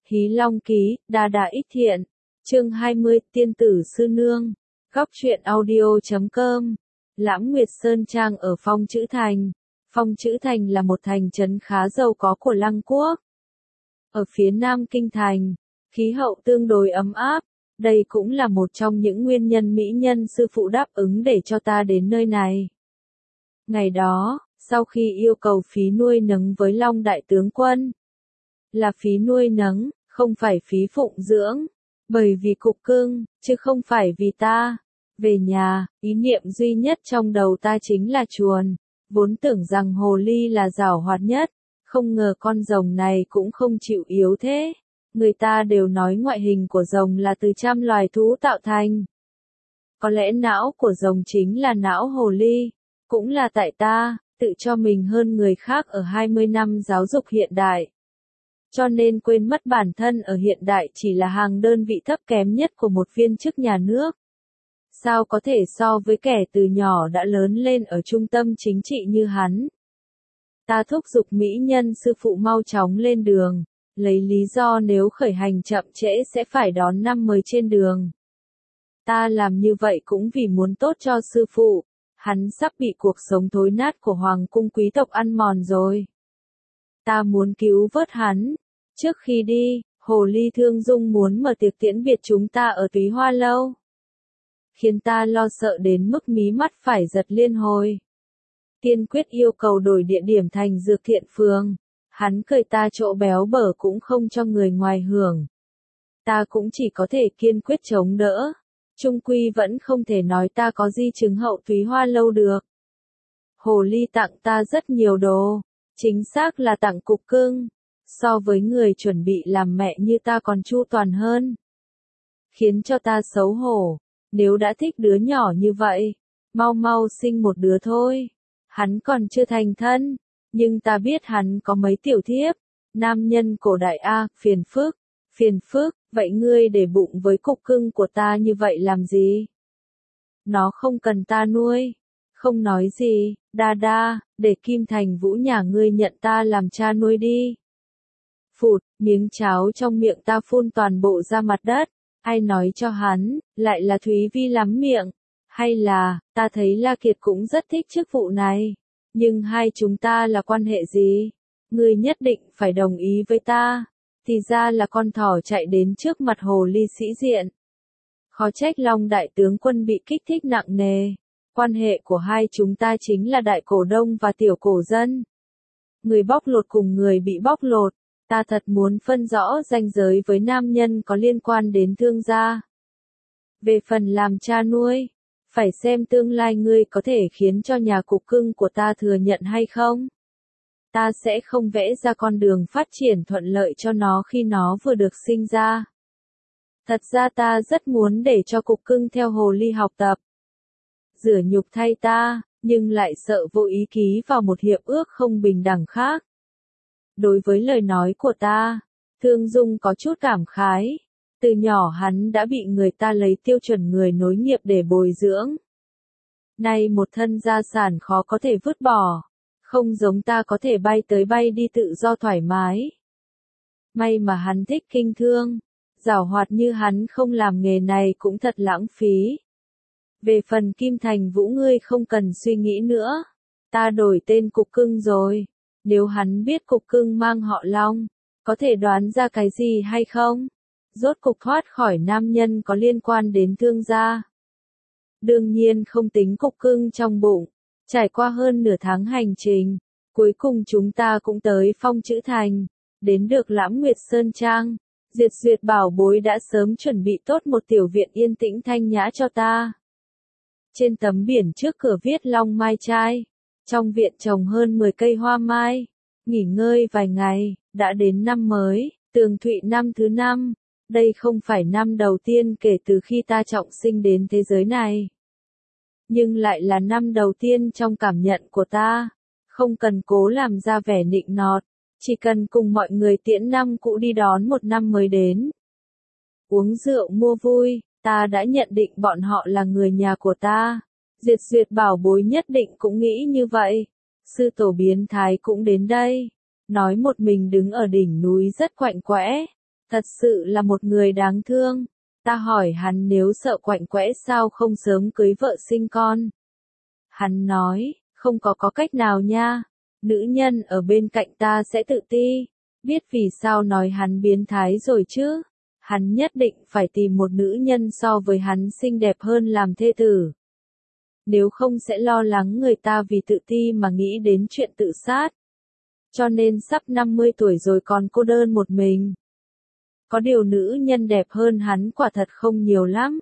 Hí Long Ký, Đa Đa Ích Thiện. Chương 20, Tiên tử sư nương. Góc truyện audio.com. Lãm Nguyệt Sơn Trang ở Phong Chữ Thành. Phong Chữ Thành là một thành trấn khá giàu có của Lăng Quốc. Ở phía nam kinh thành, khí hậu tương đối ấm áp. Đây cũng là một trong những nguyên nhân mỹ nhân sư phụ đáp ứng để cho ta đến nơi này. Ngày đó, sau khi yêu cầu phí nuôi nấng với Long Đại Tướng Quân, là phí nuôi nấng, không phải phí phụng dưỡng, bởi vì cục cưng, chứ không phải vì ta. Về nhà, ý niệm duy nhất trong đầu ta chính là chuồn, vốn tưởng rằng hồ ly là giàu hoạt nhất, không ngờ con rồng này cũng không chịu yếu thế. Người ta đều nói ngoại hình của rồng là từ trăm loài thú tạo thành. Có lẽ não của rồng chính là não hồ ly, cũng là tại ta, tự cho mình hơn người khác ở 20 năm giáo dục hiện đại. Cho nên quên mất bản thân ở hiện đại chỉ là hàng đơn vị thấp kém nhất của một viên chức nhà nước. Sao có thể so với kẻ từ nhỏ đã lớn lên ở trung tâm chính trị như hắn. Ta thúc giục mỹ nhân sư phụ mau chóng lên đường, lấy lý do nếu khởi hành chậm trễ sẽ phải đón năm mới trên đường. Ta làm như vậy cũng vì muốn tốt cho sư phụ, hắn sắp bị cuộc sống thối nát của hoàng cung quý tộc ăn mòn rồi. Ta muốn cứu vớt hắn. Trước khi đi, hồ ly Thương Dung muốn mở tiệc tiễn biệt chúng ta ở Túy Hoa Lâu, khiến ta lo sợ đến mức mí mắt phải giật liên hồi. Tiên quyết yêu cầu đổi địa điểm thành Dược Thiện Phường. Hắn cười ta chỗ béo bở cũng không cho người ngoài hưởng. Ta cũng chỉ có thể kiên quyết chống đỡ. Trung quy vẫn không thể nói ta có di chứng hậu Túy Hoa Lâu được. Hồ ly tặng ta rất nhiều đồ, chính xác là tặng cục cưng. So với người chuẩn bị làm mẹ như ta còn chu toàn hơn. Khiến cho ta xấu hổ. Nếu đã thích đứa nhỏ như vậy, mau mau sinh một đứa thôi. Hắn còn chưa thành thân, nhưng ta biết hắn có mấy tiểu thiếp. Nam nhân cổ đại A, phiền phức, vậy ngươi để bụng với cục cưng của ta như vậy làm gì? Nó không cần ta nuôi. Không nói gì, Đa Đa, để Kim Thành Vũ nhà ngươi nhận ta làm cha nuôi đi. Phụt, miếng cháo trong miệng ta phun toàn bộ ra mặt đất. Ai nói cho hắn, lại là Thúy Vi lắm miệng. Hay là, ta thấy La Kiệt cũng rất thích chức vụ này. Nhưng hai chúng ta là quan hệ gì? Ngươi nhất định phải đồng ý với ta. Thì ra là con thỏ chạy đến trước mặt hồ ly sĩ diện. Khó trách Long Đại Tướng Quân bị kích thích nặng nề. Quan hệ của hai chúng ta chính là đại cổ đông và tiểu cổ dân. Người bóc lột cùng người bị bóc lột. Ta thật muốn phân rõ ranh giới với nam nhân có liên quan đến thương gia. Về phần làm cha nuôi, phải xem tương lai ngươi có thể khiến cho nhà cục cưng của ta thừa nhận hay không. Ta sẽ không vẽ ra con đường phát triển thuận lợi cho nó khi nó vừa được sinh ra. Thật ra ta rất muốn để cho cục cưng theo hồ ly học tập. Rửa nhục thay ta, nhưng lại sợ vô ý ký vào một hiệp ước không bình đẳng khác. Đối với lời nói của ta, Thương Dung có chút cảm khái. Từ nhỏ hắn đã bị người ta lấy tiêu chuẩn người nối nghiệp để bồi dưỡng. Nay một thân gia sản khó có thể vứt bỏ. Không giống ta có thể bay tới bay đi tự do thoải mái. May mà hắn thích kinh thương. Giảo hoạt như hắn không làm nghề này cũng thật lãng phí. Về phần Kim Thành Vũ ngươi không cần suy nghĩ nữa. Ta đổi tên cục cưng rồi. Nếu hắn biết cục cưng mang họ Long, có thể đoán ra cái gì hay không? Rốt cục thoát khỏi nam nhân có liên quan đến thương gia. Đương nhiên không tính cục cưng trong bụng. Trải qua hơn nửa tháng hành trình, cuối cùng chúng ta cũng tới Phong Chữ Thành, đến được Lãm Nguyệt Sơn Trang. Duyệt bảo bối đã sớm chuẩn bị tốt một tiểu viện yên tĩnh thanh nhã cho ta. Trên tấm biển trước cửa viết Long Mai Trai. Trong viện trồng hơn 10 cây hoa mai. Nghỉ ngơi vài ngày, đã đến năm mới, Tường Thụy năm thứ 5. Đây không phải năm đầu tiên kể từ khi ta trọng sinh đến thế giới này. Nhưng lại là năm đầu tiên trong cảm nhận của ta. Không cần cố làm ra vẻ nịnh nọt, chỉ cần cùng mọi người tiễn năm cũ đi đón một năm mới đến. Uống rượu mua vui, ta đã nhận định bọn họ là người nhà của ta. Duyệt bảo bối nhất định cũng nghĩ như vậy. Sư tổ biến thái cũng đến đây. Nói một mình đứng ở đỉnh núi rất quạnh quẽ. Thật sự là một người đáng thương. Ta hỏi hắn nếu sợ quạnh quẽ sao không sớm cưới vợ sinh con. Hắn nói, không có cách nào nha. Nữ nhân ở bên cạnh ta sẽ tự ti. Biết vì sao nói hắn biến thái rồi chứ. Hắn nhất định phải tìm một nữ nhân so với hắn xinh đẹp hơn làm thê tử. Nếu không sẽ lo lắng người ta vì tự ti mà nghĩ đến chuyện tự sát. Cho nên sắp 50 tuổi rồi còn cô đơn một mình. Có điều nữ nhân đẹp hơn hắn quả thật không nhiều lắm.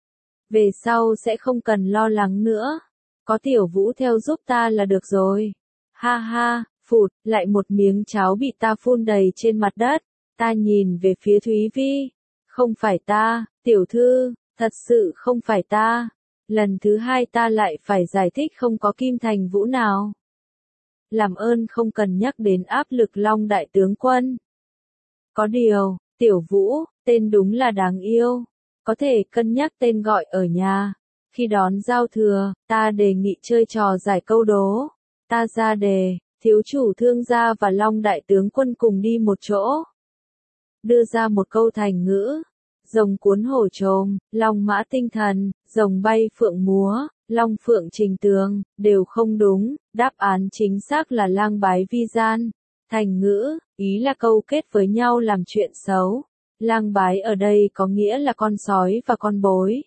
Về sau sẽ không cần lo lắng nữa. Có Tiểu Vũ theo giúp ta là được rồi. Ha ha, phụt, lại một miếng cháo bị ta phun đầy trên mặt đất. Ta nhìn về phía Thúy Vi. Không phải ta, tiểu thư, thật sự không phải ta. Lần thứ hai ta lại phải giải thích không có Kim Thành Vũ nào. Làm ơn không cần nhắc đến áp lực Long đại tướng quân. Có điều, Tiểu Vũ, tên đúng là đáng yêu. Có thể cân nhắc tên gọi ở nhà. Khi đón giao thừa, ta đề nghị chơi trò giải câu đố. Ta ra đề, thiếu chủ Thương gia và Long đại tướng quân cùng đi một chỗ. Đưa ra một câu thành ngữ. Rồng cuốn hổ trồm, long mã tinh thần, rồng bay phượng múa, long phượng trình tường, đều không đúng, đáp án chính xác là lang bái vi gian. Thành ngữ, ý là câu kết với nhau làm chuyện xấu. Lang bái ở đây có nghĩa là con sói và con bối.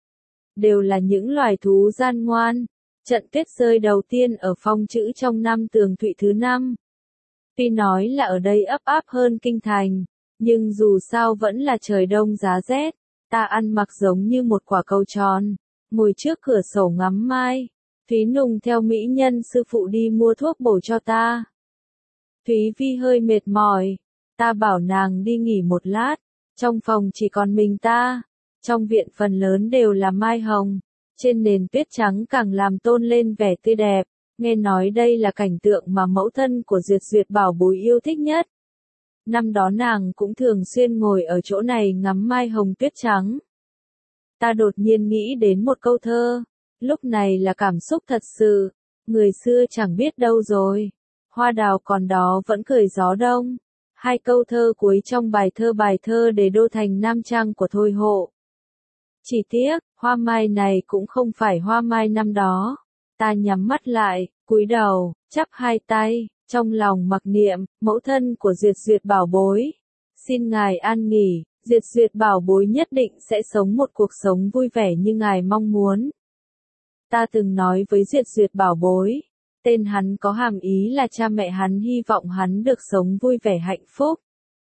Đều là những loài thú gian ngoan. Trận tuyết rơi đầu tiên ở phong chữ trong năm Tường Thụy thứ 5. Tuy nói là ở đây ấp áp hơn kinh thành. Nhưng dù sao vẫn là trời đông giá rét, ta ăn mặc giống như một quả cầu tròn, ngồi trước cửa sổ ngắm mai. Thúy Nùng theo mỹ nhân sư phụ đi mua thuốc bổ cho ta. Thúy Vi hơi mệt mỏi, ta bảo nàng đi nghỉ một lát, trong phòng chỉ còn mình ta, trong viện phần lớn đều là mai hồng, trên nền tuyết trắng càng làm tôn lên vẻ tươi đẹp, nghe nói đây là cảnh tượng mà mẫu thân của Duyệt Duyệt bảo bối yêu thích nhất. Năm đó nàng cũng thường xuyên ngồi ở chỗ này ngắm mai hồng tuyết trắng. Ta đột nhiên nghĩ đến một câu thơ, lúc này là cảm xúc thật sự, người xưa chẳng biết đâu rồi, hoa đào còn đó vẫn cười gió đông. Hai câu thơ cuối trong bài thơ Đề Đô Thành Nam Trang của Thôi Hộ. Chỉ tiếc, hoa mai này cũng không phải hoa mai năm đó. Ta nhắm mắt lại, cúi đầu, chắp hai tay. Trong lòng mặc niệm, mẫu thân của Duyệt Duyệt bảo bối. Xin ngài an nghỉ, Duyệt Duyệt bảo bối nhất định sẽ sống một cuộc sống vui vẻ như ngài mong muốn. Ta từng nói với Duyệt Duyệt bảo bối, tên hắn có hàm ý là cha mẹ hắn hy vọng hắn được sống vui vẻ hạnh phúc.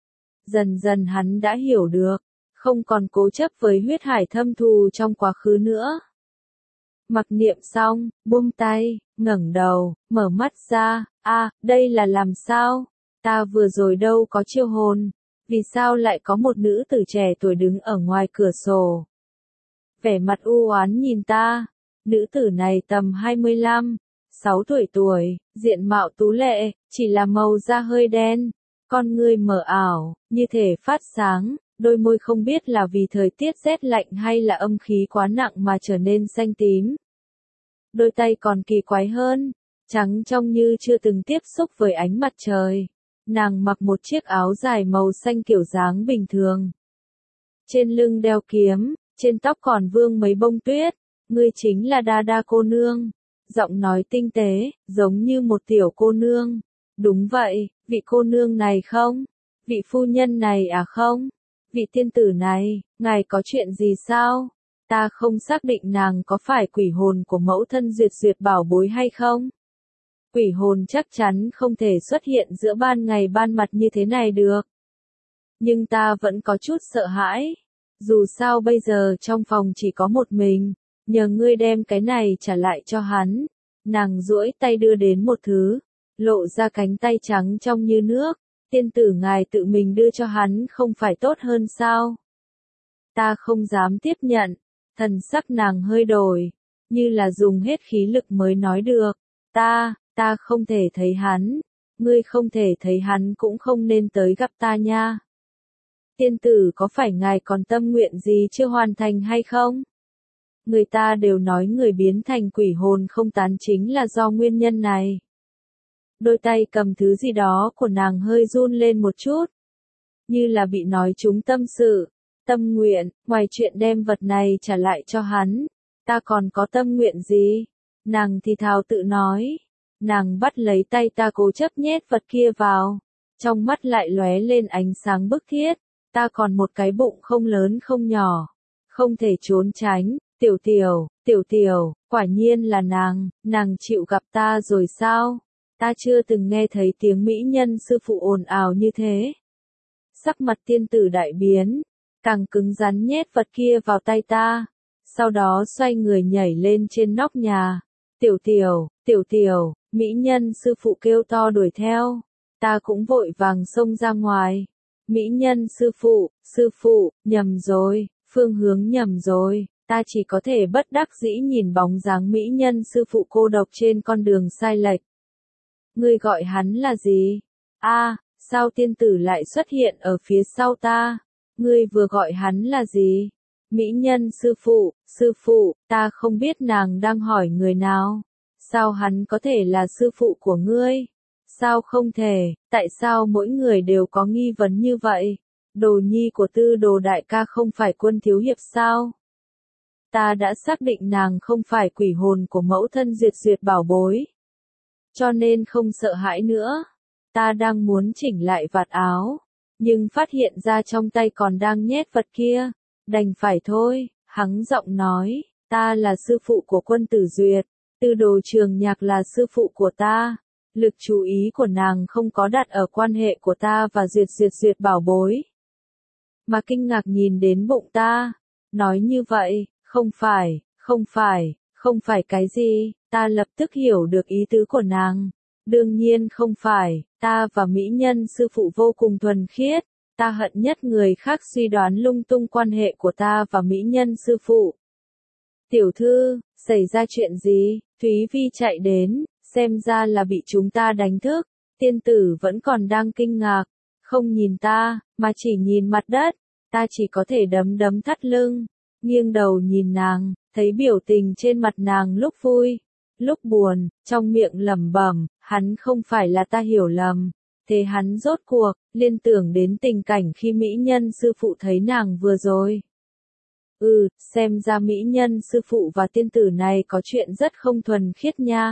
Dần dần hắn đã hiểu được, không còn cố chấp với huyết hải thâm thù trong quá khứ nữa. Mặc niệm xong, buông tay, ngẩng đầu, mở mắt ra, đây là làm sao? Ta vừa rồi đâu có chiêu hồn, vì sao lại có một nữ tử trẻ tuổi đứng ở ngoài cửa sổ? Vẻ mặt u oán nhìn ta, nữ tử này tầm 25, 6 tuổi, diện mạo tú lệ, chỉ là màu da hơi đen, con ngươi mờ ảo, như thể phát sáng, đôi môi không biết là vì thời tiết rét lạnh hay là âm khí quá nặng mà trở nên xanh tím. Đôi tay còn kỳ quái hơn, trắng trong như chưa từng tiếp xúc với ánh mặt trời. Nàng mặc một chiếc áo dài màu xanh kiểu dáng bình thường. Trên lưng đeo kiếm, trên tóc còn vương mấy bông tuyết. Ngươi chính là Đa Đa cô nương. Giọng nói tinh tế, giống như một tiểu cô nương. Đúng vậy, vị cô nương này không? Vị phu nhân này à không? Vị tiên tử này, ngài có chuyện gì sao? Ta không xác định nàng có phải quỷ hồn của mẫu thân Duyệt Duyệt bảo bối hay không? Quỷ hồn chắc chắn không thể xuất hiện giữa ban ngày ban mặt như thế này được. Nhưng ta vẫn có chút sợ hãi. Dù sao bây giờ trong phòng chỉ có một mình, nhờ ngươi đem cái này trả lại cho hắn. Nàng duỗi tay đưa đến một thứ, lộ ra cánh tay trắng trong như nước. Tiên tử ngài tự mình đưa cho hắn không phải tốt hơn sao? Ta không dám tiếp nhận. Thần sắc nàng hơi đổi, như là dùng hết khí lực mới nói được. Ta không thể thấy hắn, ngươi không thể thấy hắn cũng không nên tới gặp ta nha. Tiên tử có phải ngài còn tâm nguyện gì chưa hoàn thành hay không? Người ta đều nói người biến thành quỷ hồn không tán chính là do nguyên nhân này. Đôi tay cầm thứ gì đó của nàng hơi run lên một chút. như là bị nói trúng tâm sự. Tâm nguyện, ngoài chuyện đem vật này trả lại cho hắn, ta còn có tâm nguyện gì? Nàng thì thào tự nói. Nàng bắt lấy tay ta cố chấp nhét vật kia vào. Trong mắt lại lóe lên ánh sáng bức thiết. Ta còn một cái bụng không lớn không nhỏ. Không thể trốn tránh. Tiểu tiểu, quả nhiên là nàng chịu gặp ta rồi sao? Ta chưa từng nghe thấy tiếng mỹ nhân sư phụ ồn ào như thế. Sắc mặt tiên tử đại biến, càng cứng rắn nhét vật kia vào tay ta, sau đó xoay người nhảy lên trên nóc nhà. Tiểu tiểu, mỹ nhân sư phụ kêu to đuổi theo, ta cũng vội vàng xông ra ngoài. Mỹ nhân sư phụ, nhầm rồi, phương hướng nhầm rồi, ta chỉ có thể bất đắc dĩ nhìn bóng dáng mỹ nhân sư phụ cô độc trên con đường sai lệch. Ngươi gọi hắn là gì? Sao tiên tử lại xuất hiện ở phía sau ta? Ngươi vừa gọi hắn là gì? Mỹ nhân sư phụ, ta không biết nàng đang hỏi người nào. Sao hắn có thể là sư phụ của ngươi? Sao không thể, tại sao mỗi người đều có nghi vấn như vậy? Đồ nhi của Tư Đồ đại ca không phải Quân thiếu hiệp sao? Ta đã xác định nàng không phải quỷ hồn của mẫu thân Duyệt Duyệt bảo bối. Cho nên không sợ hãi nữa. Ta đang muốn chỉnh lại vạt áo, nhưng phát hiện ra trong tay còn đang nhét vật kia. Đành phải thôi, hắng giọng nói, ta là sư phụ của Quân Tử Duyệt, Tư Đồ Trường Nhạc là sư phụ của ta. Lực chú ý của nàng không có đặt ở quan hệ của ta và Duyệt bảo bối, mà kinh ngạc nhìn đến bụng ta. Nói như vậy, không phải cái gì, ta lập tức hiểu được ý tứ của nàng. Đương nhiên không phải, ta và mỹ nhân sư phụ vô cùng thuần khiết, ta hận nhất người khác suy đoán lung tung quan hệ của ta và mỹ nhân sư phụ. Tiểu thư, xảy ra chuyện gì? Thúy Vi chạy đến, xem ra là bị chúng ta đánh thức. Tiên tử vẫn còn đang kinh ngạc, không nhìn ta, mà chỉ nhìn mặt đất. Ta chỉ có thể đấm thắt lưng, nghiêng đầu nhìn nàng, thấy biểu tình trên mặt nàng lúc vui, lúc buồn, trong miệng lẩm bẩm, hắn không phải là ta hiểu lầm. Thế hắn rốt cuộc, liên tưởng đến tình cảnh khi mỹ nhân sư phụ thấy nàng vừa rồi. Xem ra mỹ nhân sư phụ và tiên tử này có chuyện rất không thuần khiết nha.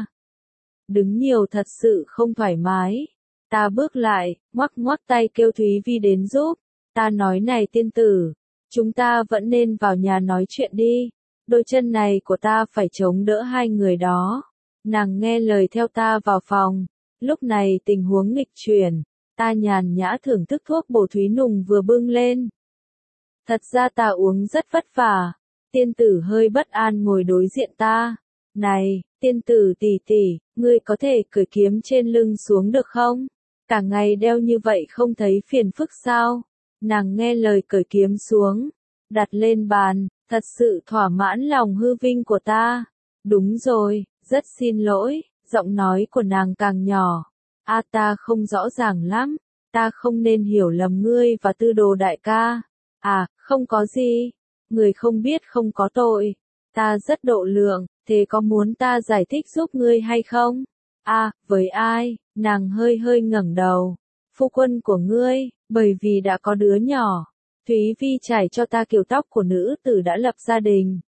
Đứng nhiều thật sự không thoải mái. Ta bước lại, ngoắc tay kêu Thúy Vi đến giúp. Ta nói này tiên tử, chúng ta vẫn nên vào nhà nói chuyện đi. Đôi chân này của ta phải chống đỡ hai người đó. Nàng nghe lời theo ta vào phòng. Lúc này tình huống nghịch chuyển, ta nhàn nhã thưởng thức thuốc bổ Thúy Nùng vừa bưng lên. Thật ra ta uống rất vất vả. Tiên tử hơi bất an ngồi đối diện ta. Này, tiên tử tỷ, ngươi có thể cởi kiếm trên lưng xuống được không? Cả ngày đeo như vậy không thấy phiền phức sao? Nàng nghe lời cởi kiếm xuống, đặt lên bàn, thật sự thỏa mãn lòng hư vinh của ta. Đúng rồi, rất xin lỗi, giọng nói của nàng càng nhỏ. Ta không rõ ràng lắm, ta không nên hiểu lầm ngươi và Tư Đồ đại ca. Không có gì, người không biết không có tội. Ta rất độ lượng, thế có muốn ta giải thích giúp ngươi hay không? Với ai? Nàng hơi ngẩng đầu. Phu quân của ngươi, bởi vì đã có đứa nhỏ. Thúy Vi trải cho ta kiểu tóc của nữ tử đã lập gia đình.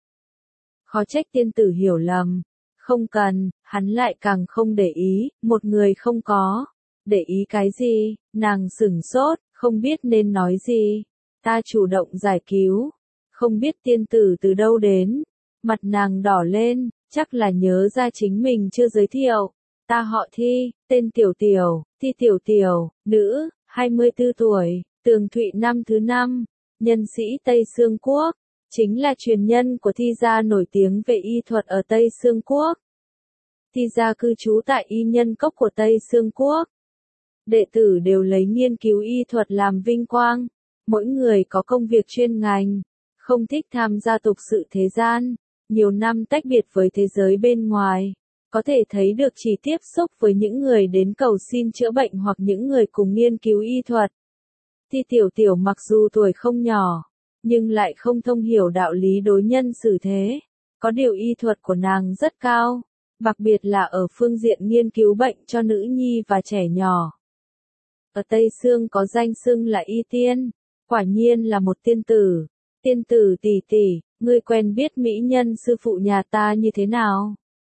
Khó trách tiên tử hiểu lầm. Không cần, hắn lại càng không để ý, một người không có. Để ý cái gì? Nàng sửng sốt, không biết nên nói gì. Ta chủ động giải cứu. Không biết tiên tử từ đâu đến. Mặt nàng đỏ lên, chắc là nhớ ra chính mình chưa giới thiệu. Ta họ Thi, tên Tiểu, Thi Tiểu, nữ, 24 tuổi, tường Thụy năm thứ 5, nhân sĩ Tây Xương Quốc, chính là truyền nhân của Thi gia nổi tiếng về y thuật ở Tây Xương Quốc. Thi gia cư trú tại Y Nhân Cốc của Tây Xương Quốc. Đệ tử đều lấy nghiên cứu y thuật làm vinh quang, mỗi người có công việc chuyên ngành, không thích tham gia tục sự thế gian, nhiều năm tách biệt với thế giới bên ngoài. Có thể thấy được chỉ tiếp xúc với những người đến cầu xin chữa bệnh hoặc những người cùng nghiên cứu y thuật. Thi Tiểu mặc dù tuổi không nhỏ, nhưng lại không thông hiểu đạo lý đối nhân xử thế. Có điều y thuật của nàng rất cao, đặc biệt là ở phương diện nghiên cứu bệnh cho nữ nhi và trẻ nhỏ. ở Tây Sương có danh xưng là Y Tiên, quả nhiên là một tiên tử. Tiên tử tỷ tỷ, ngươi quen biết mỹ nhân sư phụ nhà ta như thế nào?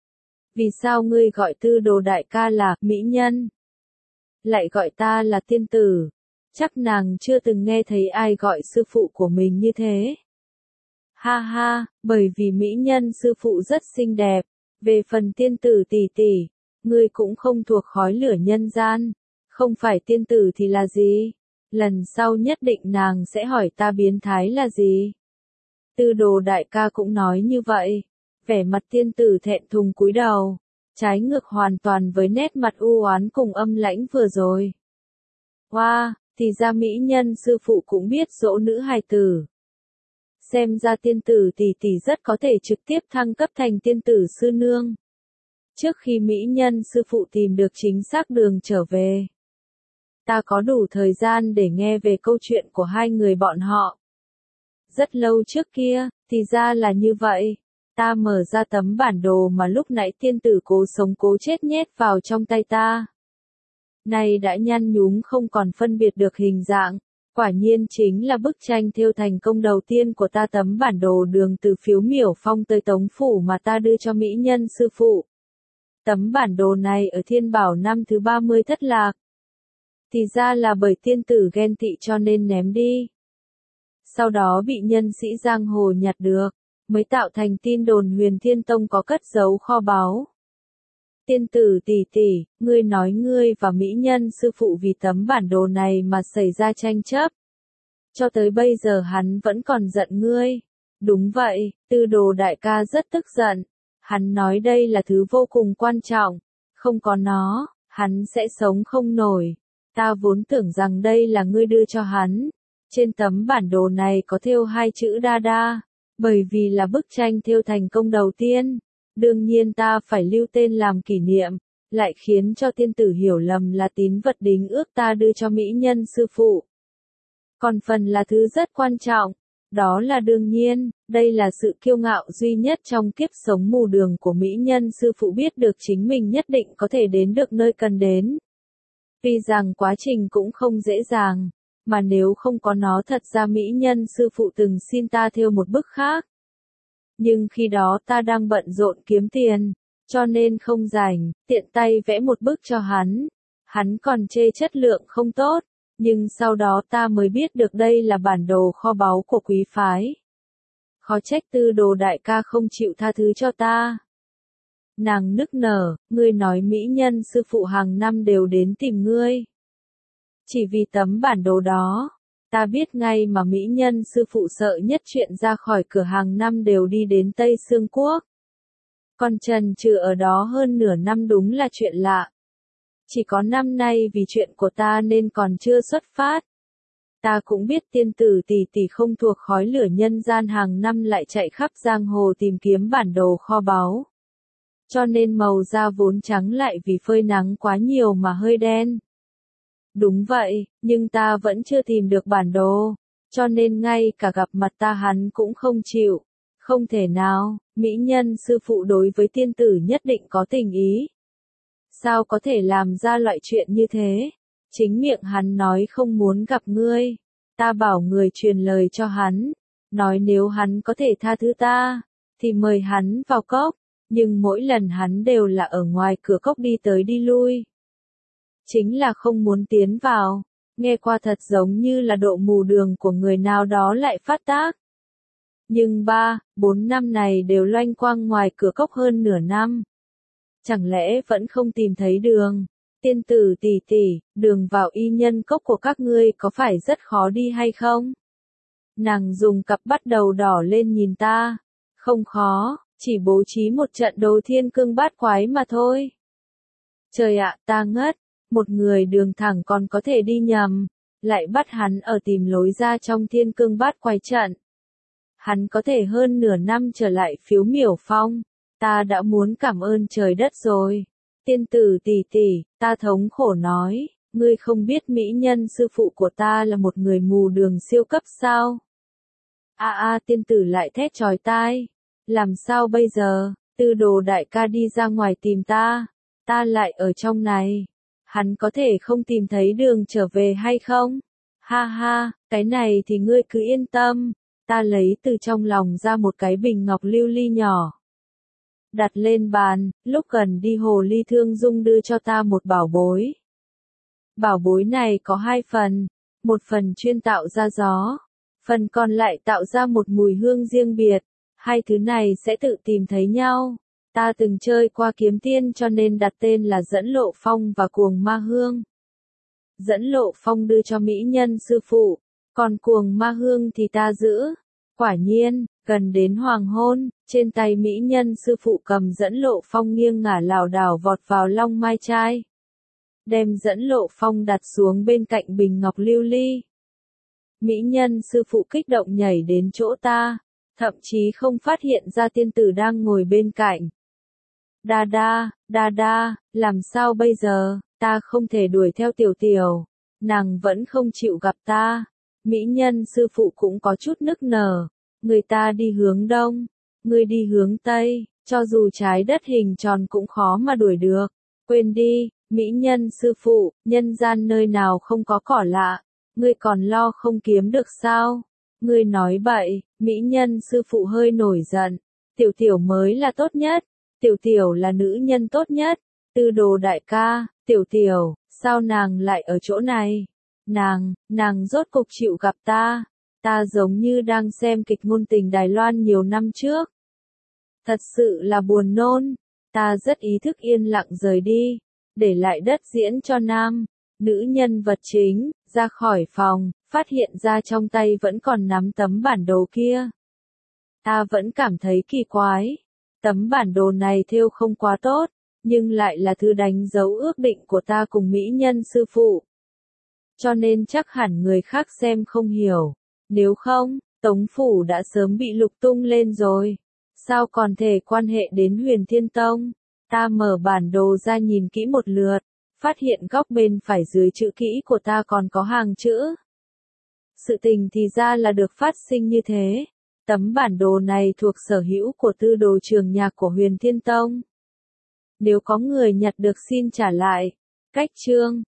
Vì sao ngươi gọi Tư Đồ đại ca là mỹ nhân, lại gọi ta là tiên tử? Chắc nàng chưa từng nghe thấy ai gọi sư phụ của mình như thế. Ha ha, bởi vì mỹ nhân sư phụ rất xinh đẹp. Về phần tiên tử tỷ tỷ, ngươi cũng không thuộc khói lửa nhân gian, không phải tiên tử thì là gì? Lần sau nhất định nàng sẽ hỏi ta biến thái là gì. Tư Đồ đại ca cũng nói như vậy. Vẻ mặt tiên tử thẹn thùng cúi đầu, trái ngược hoàn toàn với nét mặt u oán cùng âm lãnh vừa rồi. Wow, thì ra mỹ nhân sư phụ cũng biết dỗ nữ hài tử. Xem ra tiên tử tỷ tỷ rất có thể trực tiếp thăng cấp thành tiên tử sư nương. Trước khi mỹ nhân sư phụ tìm được chính xác đường trở về, ta có đủ thời gian để nghe về câu chuyện của hai người bọn họ. Rất lâu trước kia, thì ra là như vậy. Ta mở ra tấm bản đồ mà lúc nãy tiên tử cố sống cố chết nhét vào trong tay ta. Này đã nhăn nhúm không còn phân biệt được hình dạng. Quả nhiên chính là bức tranh thêu thành công đầu tiên của ta, tấm bản đồ đường từ Phiếu Miểu Phong tới Tống Phủ mà ta đưa cho mỹ nhân sư phụ. Tấm bản đồ này ở Thiên Bảo năm thứ 30 thất lạc. Thì ra là bởi tiên tử ghen tị cho nên ném đi. Sau đó bị nhân sĩ giang hồ nhặt được, mới tạo thành tin đồn Huyền Thiên Tông có cất giấu kho báu. Tiên tử tỷ tỷ, ngươi nói ngươi và mỹ nhân sư phụ vì tấm bản đồ này mà xảy ra tranh chấp. Cho tới bây giờ hắn vẫn còn giận ngươi. Đúng vậy, Tư Đồ đại ca rất tức giận. Hắn nói đây là thứ vô cùng quan trọng. Không có nó, hắn sẽ sống không nổi. Ta vốn tưởng rằng đây là ngươi đưa cho hắn. Trên tấm bản đồ này có thêu hai chữ đa đa. Bởi vì là bức tranh thêu thành công đầu tiên. Đương nhiên ta phải lưu tên làm kỷ niệm, lại khiến cho tiên tử hiểu lầm là tín vật đính ước ta đưa cho mỹ nhân sư phụ. Còn phần là thứ rất quan trọng, đó là đương nhiên, đây là sự kiêu ngạo duy nhất trong kiếp sống mù đường của mỹ nhân sư phụ, biết được chính mình nhất định có thể đến được nơi cần đến. Tuy rằng quá trình cũng không dễ dàng, mà nếu không có nó thật ra mỹ nhân sư phụ từng xin ta thêu một bức khác. Nhưng khi đó ta đang bận rộn kiếm tiền, cho nên không rảnh, tiện tay vẽ một bức cho hắn. Hắn còn chê chất lượng không tốt, nhưng sau đó ta mới biết được đây là bản đồ kho báu của quý phái. Khó trách Tư Đồ đại ca không chịu tha thứ cho ta. Nàng nức nở, ngươi nói mỹ nhân sư phụ hàng năm đều đến tìm ngươi. Chỉ vì tấm bản đồ đó. Ta biết ngay mà mỹ nhân sư phụ sợ nhất chuyện ra khỏi cửa hàng năm đều đi đến Tây Sương Quốc. Còn chần chừ ở đó hơn nửa năm đúng là chuyện lạ. Chỉ có năm nay vì chuyện của ta nên còn chưa xuất phát. Ta cũng biết tiên tử tỷ tỷ không thuộc khói lửa nhân gian, hàng năm lại chạy khắp giang hồ tìm kiếm bản đồ kho báu. Cho nên màu da vốn trắng lại vì phơi nắng quá nhiều mà hơi đen. Đúng vậy, nhưng ta vẫn chưa tìm được bản đồ, cho nên ngay cả gặp mặt ta hắn cũng không chịu. Không thể nào, mỹ nhân sư phụ đối với tiên tử nhất định có tình ý. Sao có thể làm ra loại chuyện như thế? Chính miệng hắn nói không muốn gặp ngươi. Ta bảo người truyền lời cho hắn, nói nếu hắn có thể tha thứ ta, thì mời hắn vào cốc, nhưng mỗi lần hắn đều là ở ngoài cửa cốc đi tới đi lui. Chính là không muốn tiến vào, nghe qua thật giống như là độ mù đường của người nào đó lại phát tác. Nhưng 3-4 năm này đều loanh quanh ngoài cửa cốc hơn nửa năm. Chẳng lẽ vẫn không tìm thấy đường? Tiên tử tỷ tỷ, đường vào y nhân cốc của các ngươi có phải rất khó đi hay không? Nàng dùng cặp bắt đầu đỏ lên nhìn ta. Không khó, chỉ bố trí một trận đấu thiên cương bát quái mà thôi. Trời ạ, ta ngất. Một người đường thẳng còn có thể đi nhầm, lại bắt hắn ở tìm lối ra trong thiên cương bát quái trận. Hắn có thể hơn nửa năm trở lại Phiếu Miểu Phong, ta đã muốn cảm ơn trời đất rồi. Tiên tử tỷ tỷ, ta thống khổ nói, ngươi không biết mỹ nhân sư phụ của ta là một người mù đường siêu cấp sao? Tiên tử lại thét chói tai. Làm sao bây giờ? Tư Đồ đại ca đi ra ngoài tìm ta lại ở trong này. hắn có thể không tìm thấy đường trở về hay không? Ha ha, cái này thì ngươi cứ yên tâm, ta lấy từ trong lòng ra một cái bình ngọc lưu ly nhỏ. Đặt lên bàn, lúc gần đi Hồ Ly Thương Dung đưa cho ta một bảo bối. Bảo bối này có hai phần, một phần chuyên tạo ra gió, phần còn lại tạo ra một mùi hương riêng biệt, hai thứ này sẽ tự tìm thấy nhau. Ta từng chơi qua kiếm tiên cho nên đặt tên là Dẫn Lộ Phong và Cuồng Ma Hương. Dẫn Lộ Phong đưa cho mỹ nhân sư phụ, còn Cuồng Ma Hương thì ta giữ. Quả nhiên, gần đến hoàng hôn, trên tay mỹ nhân sư phụ cầm Dẫn Lộ Phong nghiêng ngả lảo đảo vọt vào Long Mai Trai. Đem Dẫn Lộ Phong đặt xuống bên cạnh bình ngọc lưu ly. Mỹ nhân sư phụ kích động nhảy đến chỗ ta, thậm chí không phát hiện ra tiên tử đang ngồi bên cạnh. Đa đa, làm sao bây giờ, ta không thể đuổi theo tiểu tiểu, nàng vẫn không chịu gặp ta. Mỹ nhân sư phụ cũng có chút nức nở, người ta đi hướng đông, người đi hướng tây, cho dù trái đất hình tròn cũng khó mà đuổi được. Quên đi, mỹ nhân sư phụ, nhân gian nơi nào không có cỏ lạ, ngươi còn lo không kiếm được sao? Ngươi nói bậy, mỹ nhân sư phụ hơi nổi giận, tiểu tiểu mới là tốt nhất, tiểu tiểu là nữ nhân tốt nhất, Tư Đồ đại ca, tiểu tiểu, sao nàng lại ở chỗ này? Nàng rốt cục chịu gặp ta, ta giống như đang xem kịch ngôn tình Đài Loan nhiều năm trước. Thật sự là buồn nôn, ta rất ý thức yên lặng rời đi, để lại đất diễn cho nam, nữ nhân vật chính, ra khỏi phòng, phát hiện ra trong tay vẫn còn nắm tấm bản đồ kia. Ta vẫn cảm thấy kỳ quái, tấm bản đồ này thêu không quá tốt, nhưng lại là thứ đánh dấu ước định của ta cùng mỹ nhân sư phụ. Cho nên chắc hẳn người khác xem không hiểu, nếu không, Tống Phủ đã sớm bị lục tung lên rồi. Sao còn thể quan hệ đến Huyền Thiên Tông? Ta mở bản đồ ra nhìn kỹ một lượt, phát hiện góc bên phải dưới chữ kỹ của ta còn có hàng chữ. Sự tình thì ra là được phát sinh như thế. Tấm bản đồ này thuộc sở hữu của Tư Đồ Trường Nhạc của Huyền Thiên Tông. Nếu có người nhặt được xin trả lại. Cách chương